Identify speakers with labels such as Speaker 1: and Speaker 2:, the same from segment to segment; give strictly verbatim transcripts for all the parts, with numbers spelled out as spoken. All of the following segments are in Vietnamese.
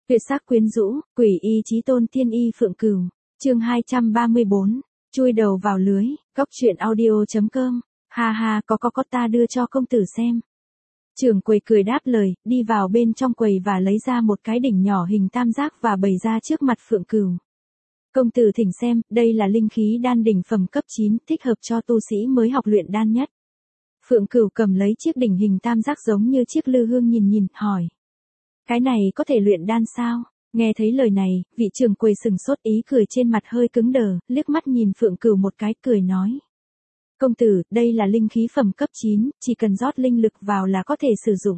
Speaker 1: Tuyệt sắc quyến rũ, quỷ y chí tôn tiên y Phượng Cửu. Chương hai trăm ba mươi bốn. Chui đầu vào lưới, cóc truyện audio chấm com. Ha ha, có có có ta đưa cho công tử xem. Trưởng quầy cười đáp lời, đi vào bên trong quầy và lấy ra một cái đỉnh nhỏ hình tam giác và bày ra trước mặt Phượng Cửu. Công tử thỉnh xem, đây là linh khí đan đỉnh phẩm cấp chín, thích hợp cho tu sĩ mới học luyện đan nhất. Phượng Cửu cầm lấy chiếc đỉnh hình tam giác giống như chiếc lư hương nhìn nhìn, hỏi. Cái này có thể luyện đan sao? Nghe thấy lời này, vị trưởng quầy sừng sốt, ý cười trên mặt hơi cứng đờ, liếc mắt nhìn Phượng Cửu một cái, cười nói. Công tử, đây là linh khí phẩm cấp chín, chỉ cần rót linh lực vào là có thể sử dụng.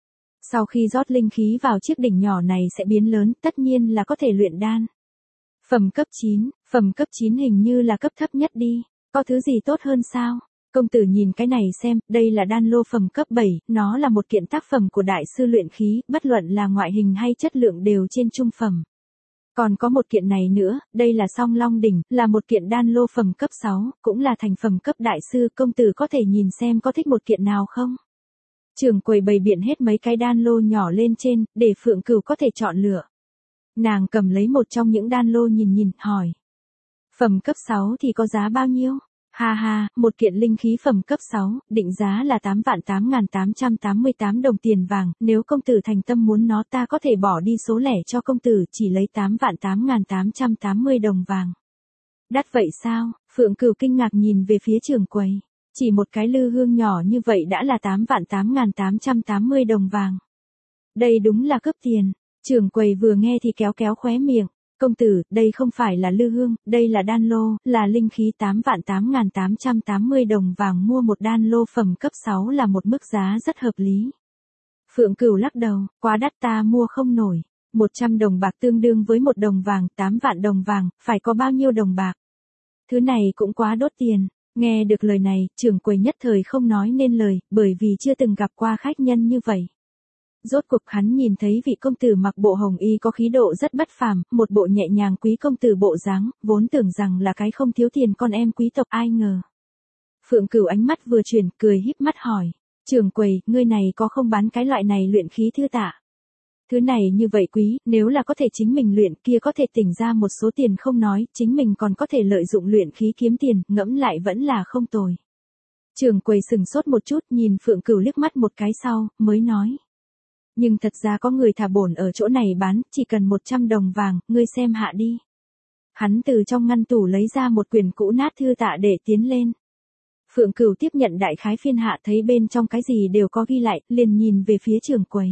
Speaker 1: Sau khi rót linh khí vào chiếc đỉnh nhỏ này sẽ biến lớn, tất nhiên là có thể luyện đan. Phẩm cấp chín, phẩm cấp chín hình như là cấp thấp nhất đi, có thứ gì tốt hơn sao? Công tử nhìn cái này xem, đây là đan lô phẩm cấp bảy, nó là một kiện tác phẩm của đại sư luyện khí, bất luận là ngoại hình hay chất lượng đều trên trung phẩm. Còn có một kiện này nữa, đây là song long đỉnh, là một kiện đan lô phẩm cấp sáu, cũng là thành phẩm cấp đại sư, công tử có thể nhìn xem có thích một kiện nào không? Trưởng quầy bày biện hết mấy cái đan lô nhỏ lên trên, để Phượng Cửu có thể chọn lựa. Nàng cầm lấy một trong những đan lô nhìn nhìn, hỏi. Phẩm cấp sáu thì có giá bao nhiêu? Ha ha, một kiện linh khí phẩm cấp sáu, định giá là tám vạn tám nghìn tám trăm tám mươi tám đồng tiền vàng, nếu công tử thành tâm muốn nó ta có thể bỏ đi số lẻ cho công tử, chỉ lấy tám vạn tám nghìn tám trăm tám mươi đồng vàng. Đắt vậy sao? Phượng Cửu kinh ngạc nhìn về phía trưởng quầy. Chỉ một cái lư hương nhỏ như vậy đã là tám vạn tám nghìn tám trăm tám mươi đồng vàng. Đây đúng là cướp tiền. Trưởng quầy vừa nghe thì kéo kéo khóe miệng. Công tử, đây không phải là lư hương, đây là đan lô, là linh khí tám vạn tám nghìn tám trăm tám mươi đồng vàng, mua một đan lô phẩm cấp sáu là một mức giá rất hợp lý. Phượng Cửu lắc đầu, quá đắt ta mua không nổi. một trăm đồng bạc tương đương với một đồng vàng, tám vạn đồng vàng, phải có bao nhiêu đồng bạc? Thứ này cũng quá đốt tiền. Nghe được lời này, trưởng quầy nhất thời không nói nên lời, bởi vì chưa từng gặp qua khách nhân như vậy. Rốt cuộc hắn nhìn thấy vị công tử mặc bộ hồng y có khí độ rất bất phàm, một bộ nhẹ nhàng quý công tử bộ dáng, vốn tưởng rằng là cái không thiếu tiền con em quý tộc, ai ngờ. Phượng Cửu ánh mắt vừa chuyển, cười híp mắt hỏi, trưởng quầy, ngươi này có không bán cái loại này luyện khí thư tạ? Thứ này như vậy quý, nếu là có thể chính mình luyện kia có thể tỉnh ra một số tiền không nói, chính mình còn có thể lợi dụng luyện khí kiếm tiền, ngẫm lại vẫn là không tồi. Trưởng quầy sừng sốt một chút, nhìn Phượng Cửu liếc mắt một cái sau, mới nói. Nhưng thật ra có người thả bổn ở chỗ này bán, chỉ cần một trăm đồng vàng, ngươi xem hạ đi. Hắn từ trong ngăn tủ lấy ra một quyển cũ nát thư tạ để tiến lên. Phượng Cửu tiếp nhận đại khái phiên hạ, thấy bên trong cái gì đều có ghi lại, liền nhìn về phía trưởng quầy.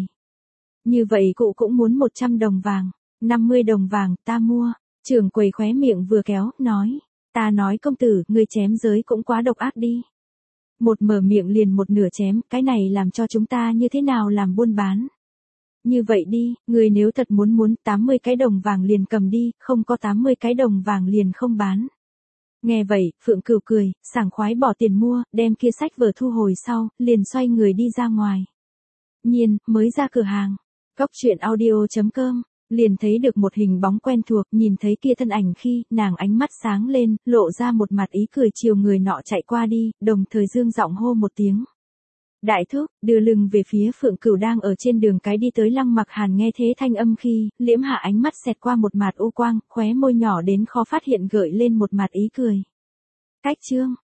Speaker 1: Như vậy cụ cũng muốn một trăm đồng vàng, năm mươi đồng vàng, ta mua. Trưởng quầy khóe miệng vừa kéo, nói. Ta nói công tử, ngươi chém giới cũng quá độc ác đi. Một mở miệng liền một nửa chém, cái này làm cho chúng ta như thế nào làm buôn bán. Như vậy đi, người nếu thật muốn muốn tám mươi cái đồng vàng liền cầm đi, không có tám mươi cái đồng vàng liền không bán. Nghe vậy, Phượng Cửu cười, sảng khoái bỏ tiền mua, đem kia sách vở thu hồi sau, liền xoay người đi ra ngoài. Nhiên, mới ra cửa hàng. Cóc truyện audio chấm com. Liền thấy được một hình bóng quen thuộc, nhìn thấy kia thân ảnh khi, nàng ánh mắt sáng lên, lộ ra một mặt ý cười chiều người nọ chạy qua đi, đồng thời dương giọng hô một tiếng. Đại thúc, đưa lưng về phía Phượng Cửu đang ở trên đường cái đi tới Lăng Mặc Hàn nghe thế thanh âm khi, liễm hạ ánh mắt xẹt qua một mặt u quang, khóe môi nhỏ đến khó phát hiện gợi lên một mặt ý cười. Cách chương.